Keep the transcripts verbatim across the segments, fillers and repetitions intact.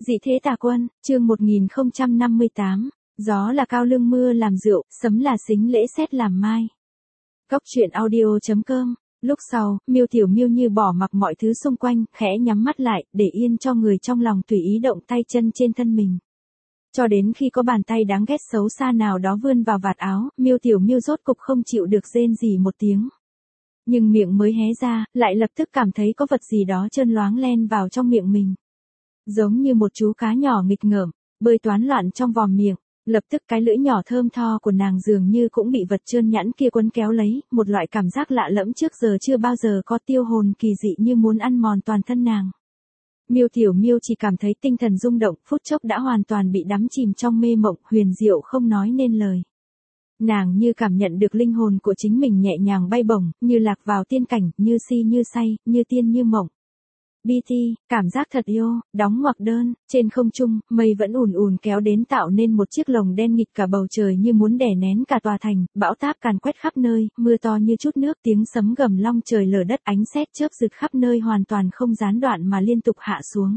Dị thế tà quân, chương một nghìn không trăm năm mươi tám, gió là cao lương mưa làm rượu, sấm là xính lễ sét làm mai. Cốc truyện audio chấm com. Lúc sau, Miêu Tiểu Miêu như bỏ mặc mọi thứ xung quanh, khẽ nhắm mắt lại, để yên cho người trong lòng tùy ý động tay chân trên thân mình. Cho đến khi có bàn tay đáng ghét xấu xa nào đó vươn vào vạt áo, Miêu Tiểu Miêu rốt cục không chịu được rên rỉ một tiếng. Nhưng miệng mới hé ra, lại lập tức cảm thấy có vật gì đó trơn loáng len vào trong miệng mình. Giống như một chú cá nhỏ nghịch ngợm, bơi toán loạn trong vòm miệng, lập tức cái lưỡi nhỏ thơm tho của nàng dường như cũng bị vật trơn nhẵn kia quấn kéo lấy, một loại cảm giác lạ lẫm trước giờ chưa bao giờ có, tiêu hồn kỳ dị như muốn ăn mòn toàn thân nàng. Miêu Tiểu Miêu chỉ cảm thấy tinh thần rung động, phút chốc đã hoàn toàn bị đắm chìm trong mê mộng, huyền diệu không nói nên lời. Nàng như cảm nhận được linh hồn của chính mình nhẹ nhàng bay bổng, như lạc vào tiên cảnh, như si như say, như tiên như mộng. bê tê, cảm giác thật yêu, đóng ngoặc đơn, trên không trung, mây vẫn ùn ùn kéo đến tạo nên một chiếc lồng đen nghịch cả bầu trời như muốn đè nén cả tòa thành, bão táp càn quét khắp nơi, mưa to như chút nước, tiếng sấm gầm long trời lở đất, ánh sét chớp rực khắp nơi hoàn toàn không gián đoạn mà liên tục hạ xuống.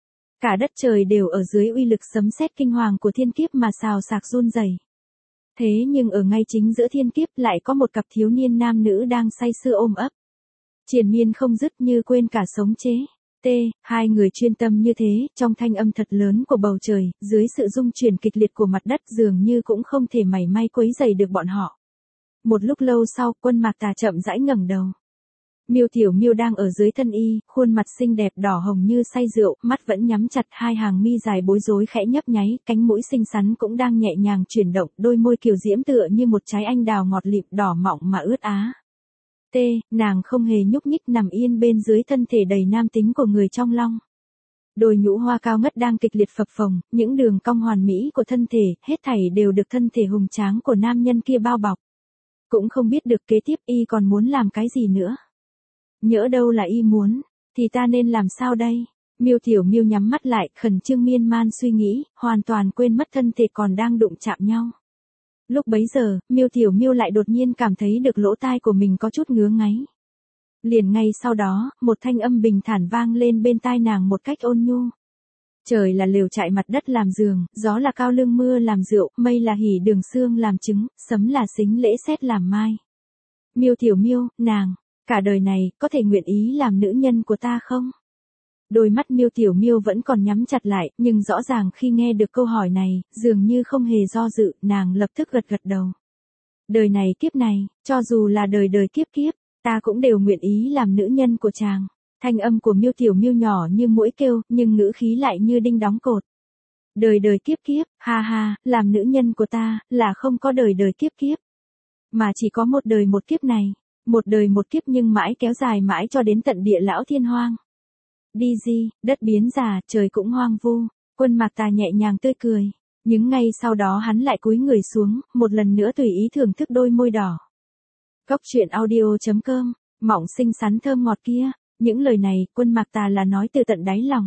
Cả đất trời đều ở dưới uy lực sấm sét kinh hoàng của thiên kiếp mà xào xạc run rẩy. Thế nhưng ở ngay chính giữa thiên kiếp lại có một cặp thiếu niên nam nữ đang say sưa ôm ấp. Triền miên không dứt như quên cả sống chế. T, hai người chuyên tâm như thế, trong thanh âm thật lớn của bầu trời, dưới sự rung chuyển kịch liệt của mặt đất dường như cũng không thể mảy may quấy rầy được bọn họ. Một lúc lâu sau, Quân Mạc Tà chậm rãi ngẩng đầu. Miêu Tiểu Miêu đang ở dưới thân y, khuôn mặt xinh đẹp đỏ hồng như say rượu, mắt vẫn nhắm chặt, hai hàng mi dài bối rối khẽ nhấp nháy, cánh mũi xinh xắn cũng đang nhẹ nhàng chuyển động, đôi môi kiều diễm tựa như một trái anh đào ngọt lịm đỏ mọng mà ướt á. T, nàng không hề nhúc nhích nằm yên bên dưới thân thể đầy nam tính của người trong long. Đôi nhũ hoa cao ngất đang kịch liệt phập phồng, những đường cong hoàn mỹ của thân thể, hết thảy đều được thân thể hùng tráng của nam nhân kia bao bọc. Cũng không biết được kế tiếp y còn muốn làm cái gì nữa. Nhỡ đâu là y muốn, thì ta nên làm sao đây? Miêu Tiểu Miêu nhắm mắt lại, khẩn trương miên man suy nghĩ, hoàn toàn quên mất thân thể còn đang đụng chạm nhau. Lúc bấy giờ, Miêu Tiểu Miêu lại đột nhiên cảm thấy được lỗ tai của mình có chút ngứa ngáy. Liền ngay sau đó, một thanh âm bình thản vang lên bên tai nàng một cách ôn nhu. Trời là lều trại mặt đất làm giường, gió là cao lương mưa làm rượu, mây là hỉ đường xương làm trứng, sấm là xính lễ sét làm mai. Miêu Tiểu Miêu, nàng, cả đời này, có thể nguyện ý làm nữ nhân của ta không? Đôi mắt Miêu Tiểu Miêu vẫn còn nhắm chặt lại, nhưng rõ ràng khi nghe được câu hỏi này, dường như không hề do dự, nàng lập tức gật gật đầu. Đời này kiếp này, cho dù là đời đời kiếp kiếp, ta cũng đều nguyện ý làm nữ nhân của chàng. Thanh âm của Miêu Tiểu Miêu nhỏ như muỗi kêu, nhưng ngữ khí lại như đinh đóng cột. Đời đời kiếp kiếp, ha ha, làm nữ nhân của ta, là không có đời đời kiếp kiếp. Mà chỉ có một đời một kiếp này, một đời một kiếp nhưng mãi kéo dài mãi cho đến tận địa lão thiên hoang. Đi di, đất biến già, trời cũng hoang vu. Quân Mạc Tà nhẹ nhàng tươi cười. Nhưng ngay sau đó hắn lại cúi người xuống, một lần nữa tùy ý thưởng thức đôi môi đỏ. Cốc truyện audio chấm com, mỏng xinh xắn thơm ngọt kia. Những lời này, Quân Mạc Tà là nói từ tận đáy lòng.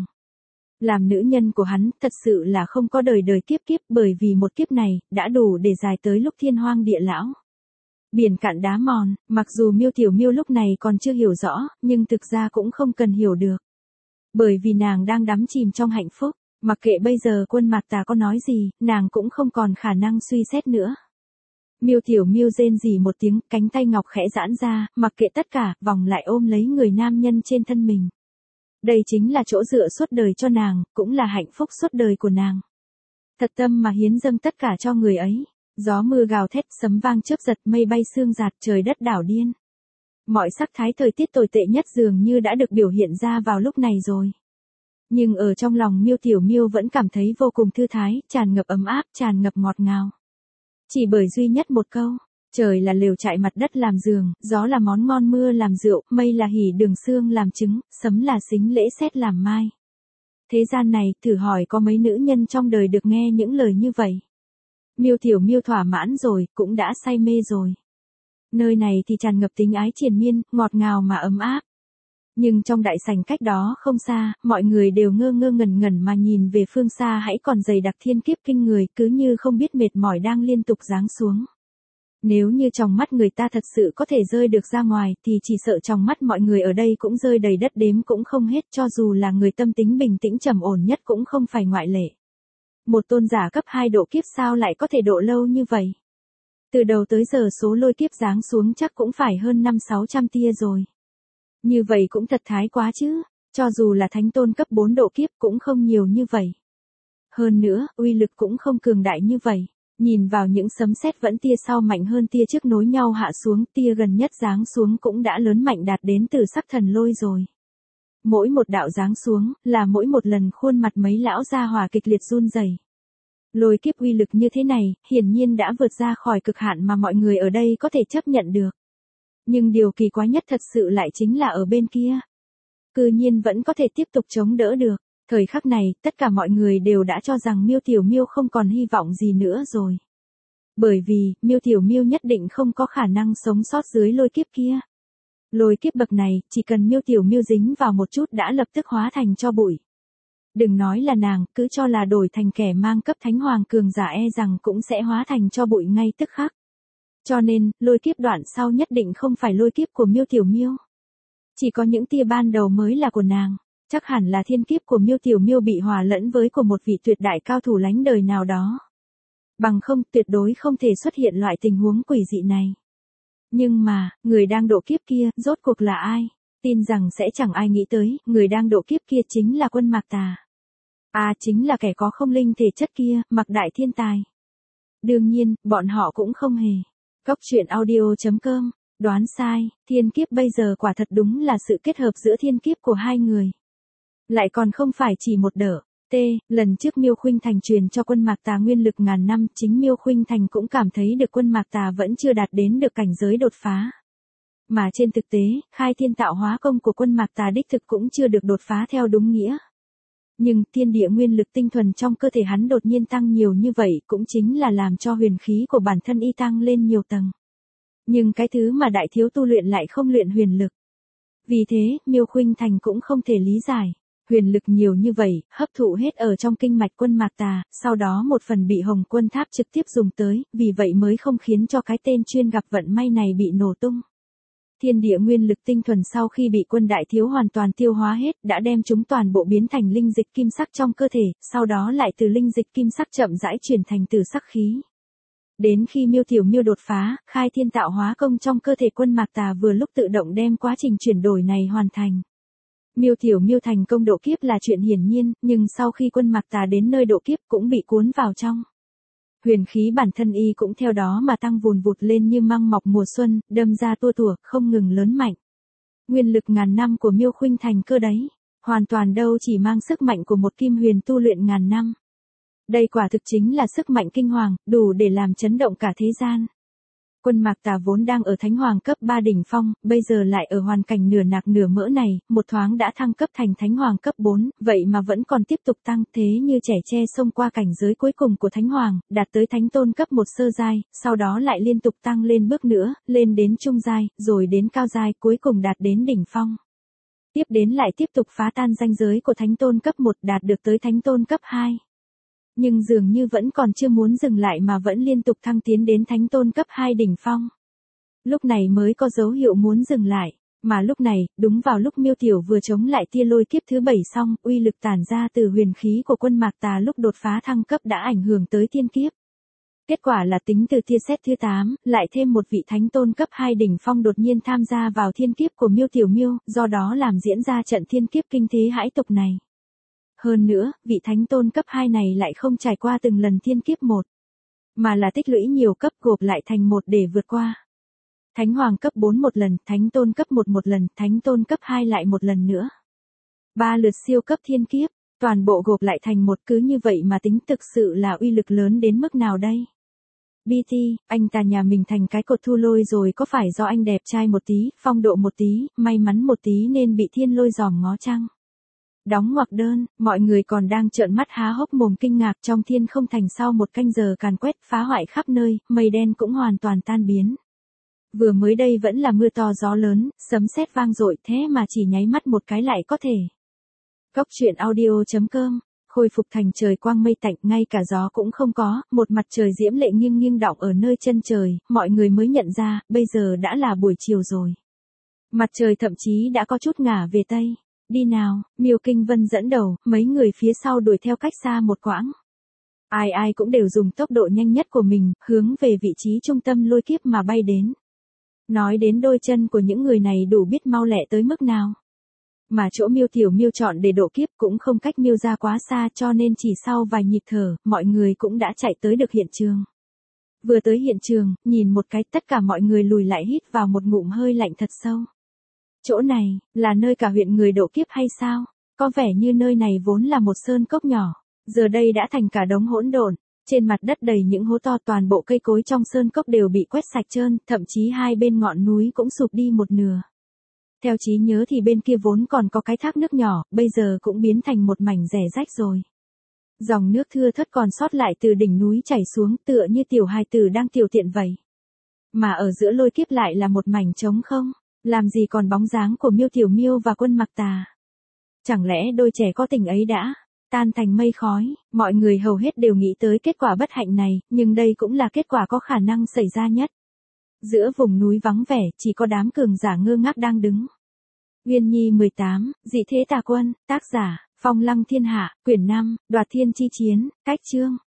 Làm nữ nhân của hắn, thật sự là không có đời đời kiếp kiếp, bởi vì một kiếp này, đã đủ để dài tới lúc thiên hoang địa lão. Biển cạn đá mòn, mặc dù Miêu Tiểu Miêu lúc này còn chưa hiểu rõ, nhưng thực ra cũng không cần hiểu được. Bởi vì nàng đang đắm chìm trong hạnh phúc, mặc kệ bây giờ Quân Mạc Tà có nói gì, nàng cũng không còn khả năng suy xét nữa. Miêu Tiểu Miêu rên rỉ một tiếng, cánh tay ngọc khẽ giãn ra, mặc kệ tất cả, vòng lại ôm lấy người nam nhân trên thân mình. Đây chính là chỗ dựa suốt đời cho nàng, cũng là hạnh phúc suốt đời của nàng. Thật tâm mà hiến dâng tất cả cho người ấy. Gió mưa gào thét, sấm vang chớp giật, mây bay sương rạt, trời đất đảo điên. Mọi sắc thái thời tiết tồi tệ nhất dường như đã được biểu hiện ra vào lúc này rồi. Nhưng ở trong lòng Miêu Tiểu Miêu vẫn cảm thấy vô cùng thư thái, tràn ngập ấm áp, tràn ngập ngọt ngào. Chỉ bởi duy nhất một câu, trời là lều trại mặt đất làm giường, gió là món ngon mưa làm rượu, mây là hỉ đường xương làm trứng, sấm là xính lễ sét làm mai. Thế gian này, thử hỏi có mấy nữ nhân trong đời được nghe những lời như vậy. Miêu Tiểu Miêu thỏa mãn rồi, cũng đã say mê rồi. Nơi này thì tràn ngập tình ái triền miên, ngọt ngào mà ấm áp. Nhưng trong đại sảnh cách đó không xa, mọi người đều ngơ ngơ ngẩn ngẩn mà nhìn về phương xa hãy còn dày đặc thiên kiếp kinh người, cứ như không biết mệt mỏi đang liên tục giáng xuống. Nếu như trong mắt người ta thật sự có thể rơi được ra ngoài thì chỉ sợ trong mắt mọi người ở đây cũng rơi đầy đất đếm cũng không hết, cho dù là người tâm tính bình tĩnh trầm ổn nhất cũng không phải ngoại lệ. Một tôn giả cấp hai độ kiếp sao lại có thể độ lâu như vậy? Từ đầu tới giờ số lôi kiếp giáng xuống chắc cũng phải hơn năm sáu trăm tia rồi. Như vậy cũng thật thái quá chứ, cho dù là thánh tôn cấp bốn độ kiếp cũng không nhiều như vậy. Hơn nữa, uy lực cũng không cường đại như vậy. Nhìn vào những sấm sét vẫn tia sau mạnh hơn tia trước nối nhau hạ xuống, tia gần nhất giáng xuống cũng đã lớn mạnh đạt đến từ sắc thần lôi rồi. Mỗi một đạo giáng xuống, là mỗi một lần khuôn mặt mấy lão gia hỏa kịch liệt run rẩy. Lôi kiếp uy lực như thế này, hiển nhiên đã vượt ra khỏi cực hạn mà mọi người ở đây có thể chấp nhận được. Nhưng điều kỳ quái nhất thật sự lại chính là ở bên kia. Cư nhiên vẫn có thể tiếp tục chống đỡ được. Thời khắc này, tất cả mọi người đều đã cho rằng Miêu Tiểu Miêu không còn hy vọng gì nữa rồi. Bởi vì, Miêu Tiểu Miêu nhất định không có khả năng sống sót dưới lôi kiếp kia. Lôi kiếp bậc này, chỉ cần Miêu Tiểu Miêu dính vào một chút đã lập tức hóa thành tro bụi. Đừng nói là nàng, cứ cho là đổi thành kẻ mang cấp thánh hoàng cường giả e rằng cũng sẽ hóa thành tro bụi ngay tức khắc. Cho nên, lôi kiếp đoạn sau nhất định không phải lôi kiếp của Miêu Tiểu Miêu. Chỉ có những tia ban đầu mới là của nàng. Chắc hẳn là thiên kiếp của Miêu Tiểu Miêu bị hòa lẫn với của một vị tuyệt đại cao thủ lánh đời nào đó. Bằng không, tuyệt đối không thể xuất hiện loại tình huống quỷ dị này. Nhưng mà, người đang độ kiếp kia, rốt cuộc là ai? Tin rằng sẽ chẳng ai nghĩ tới, người đang độ kiếp kia chính là Quân Mạc Tà. À, chính là kẻ có không linh thể chất kia, Mạc Đại Thiên Tài. Đương nhiên, bọn họ cũng không hề. Góc truyện audio chấm com, đoán sai, thiên kiếp bây giờ quả thật đúng là sự kết hợp giữa thiên kiếp của hai người. Lại còn không phải chỉ một đỡ. T, lần trước Miêu Khuynh Thành truyền cho Quân Mạc Tà nguyên lực ngàn năm, chính Miêu Khuynh Thành cũng cảm thấy được Quân Mạc Tà vẫn chưa đạt đến được cảnh giới đột phá. Mà trên thực tế, khai thiên tạo hóa công của Quân Mạc Tà đích thực cũng chưa được đột phá theo đúng nghĩa. Nhưng thiên địa nguyên lực tinh thuần trong cơ thể hắn đột nhiên tăng nhiều như vậy cũng chính là làm cho huyền khí của bản thân y tăng lên nhiều tầng. Nhưng cái thứ mà đại thiếu tu luyện lại không luyện huyền lực. Vì thế, Miêu Khuynh Thành cũng không thể lý giải. Huyền lực nhiều như vậy, hấp thụ hết ở trong kinh mạch Quân Mạc Tà, sau đó một phần bị Hồng Quân Tháp trực tiếp dùng tới, vì vậy mới không khiến cho cái tên chuyên gặp vận may này bị nổ tung. Thiên địa nguyên lực tinh thuần sau khi bị Quân Đại Thiếu hoàn toàn tiêu hóa hết, đã đem chúng toàn bộ biến thành linh dịch kim sắc trong cơ thể, sau đó lại từ linh dịch kim sắc chậm rãi chuyển thành từ sắc khí. Đến khi Miêu Tiểu Miêu đột phá, khai thiên tạo hóa công trong cơ thể Quân Mạc Tà vừa lúc tự động đem quá trình chuyển đổi này hoàn thành. Miêu Tiểu Miêu thành công độ kiếp là chuyện hiển nhiên, nhưng sau khi Quân Mạc Tà đến nơi độ kiếp cũng bị cuốn vào trong. Huyền khí bản thân y cũng theo đó mà tăng vùn vụt lên như măng mọc mùa xuân, đâm ra tua tủa, không ngừng lớn mạnh. Nguyên lực ngàn năm của Miêu Khuynh Thành cơ đấy, hoàn toàn đâu chỉ mang sức mạnh của một kim huyền tu luyện ngàn năm. Đây quả thực chính là sức mạnh kinh hoàng, đủ để làm chấn động cả thế gian. Quân Mạc Tà vốn đang ở thánh hoàng cấp ba đỉnh phong, bây giờ lại ở hoàn cảnh nửa nạc nửa mỡ này, một thoáng đã thăng cấp thành thánh hoàng cấp bốn, vậy mà vẫn còn tiếp tục tăng, thế như trẻ tre xông qua cảnh giới cuối cùng của thánh hoàng, đạt tới thánh tôn cấp một sơ giai, sau đó lại liên tục tăng lên bước nữa, lên đến trung giai, rồi đến cao giai, cuối cùng đạt đến đỉnh phong. Tiếp đến lại tiếp tục phá tan ranh giới của thánh tôn cấp một, đạt được tới thánh tôn cấp hai. Nhưng dường như vẫn còn chưa muốn dừng lại mà vẫn liên tục thăng tiến đến thánh tôn cấp hai đỉnh phong. Lúc này mới có dấu hiệu muốn dừng lại, mà lúc này, đúng vào lúc Miêu Tiểu vừa chống lại tia lôi kiếp thứ bảy xong, uy lực tản ra từ huyền khí của Quân Mạc Tà lúc đột phá thăng cấp đã ảnh hưởng tới thiên kiếp. Kết quả là tính từ tia sét thứ tám, lại thêm một vị thánh tôn cấp hai đỉnh phong đột nhiên tham gia vào thiên kiếp của Miêu Tiểu Miêu, do đó làm diễn ra trận thiên kiếp kinh thế hãi tục này. Hơn nữa, vị thánh tôn cấp hai này lại không trải qua từng lần thiên kiếp một, mà là tích lũy nhiều cấp gộp lại thành một để vượt qua. Thánh hoàng cấp bốn một lần, thánh tôn cấp một một lần, thánh tôn cấp hai lại một lần nữa. Ba lượt siêu cấp thiên kiếp, toàn bộ gộp lại thành một, cứ như vậy mà tính thực sự là uy lực lớn đến mức nào đây? bê tê, anh ta nhà mình thành cái cột thu lôi rồi, có phải do anh đẹp trai một tí, phong độ một tí, may mắn một tí nên bị thiên lôi giòm ngó chăng? Đóng ngoặc đơn, mọi người còn đang trợn mắt há hốc mồm kinh ngạc trong thiên không thành sau một canh giờ càn quét phá hoại khắp nơi, mây đen cũng hoàn toàn tan biến. Vừa mới đây vẫn là mưa to gió lớn, sấm sét vang dội, thế mà chỉ nháy mắt một cái lại có thể. Góc truyện audio chấm com khôi phục thành trời quang mây tạnh, ngay cả gió cũng không có, một mặt trời diễm lệ nghiêng nghiêng đọng ở nơi chân trời, mọi người mới nhận ra, bây giờ đã là buổi chiều rồi. Mặt trời thậm chí đã có chút ngả về tây. Đi nào, Miêu Kinh Vân dẫn đầu, mấy người phía sau đuổi theo cách xa một quãng. Ai ai cũng đều dùng tốc độ nhanh nhất của mình, hướng về vị trí trung tâm lôi kiếp mà bay đến. Nói đến đôi chân của những người này đủ biết mau lẹ tới mức nào. Mà chỗ Miêu Tiểu Miêu chọn để độ kiếp cũng không cách Miêu ra quá xa, cho nên chỉ sau vài nhịp thở, mọi người cũng đã chạy tới được hiện trường. Vừa tới hiện trường, nhìn một cái, tất cả mọi người lùi lại hít vào một ngụm hơi lạnh thật sâu. Chỗ này, là nơi cả huyện người độ kiếp hay sao? Có vẻ như nơi này vốn là một sơn cốc nhỏ, giờ đây đã thành cả đống hỗn độn. Trên mặt đất đầy những hố to, toàn bộ cây cối trong sơn cốc đều bị quét sạch trơn, thậm chí hai bên ngọn núi cũng sụp đi một nửa. Theo trí nhớ thì bên kia vốn còn có cái thác nước nhỏ, bây giờ cũng biến thành một mảnh rẻ rách rồi. Dòng nước thưa thớt còn sót lại từ đỉnh núi chảy xuống, tựa như tiểu hài tử đang tiểu tiện vậy. Mà ở giữa lôi kiếp lại là một mảnh trống không, làm gì còn bóng dáng của Miêu Tiểu Miêu và Quân Mặc Tà. Chẳng lẽ đôi trẻ có tình ấy đã tan thành mây khói? Mọi người hầu hết đều nghĩ tới kết quả bất hạnh này, nhưng đây cũng là kết quả có khả năng xảy ra nhất. Giữa vùng núi vắng vẻ, chỉ có đám cường giả ngơ ngác đang đứng. Uyên Nhi mười tám, Dị Thế Tà Quân, tác giả, Phong Lăng Thiên Hạ, quyển năm, Đoạt Thiên Chi Chiến, cách chương.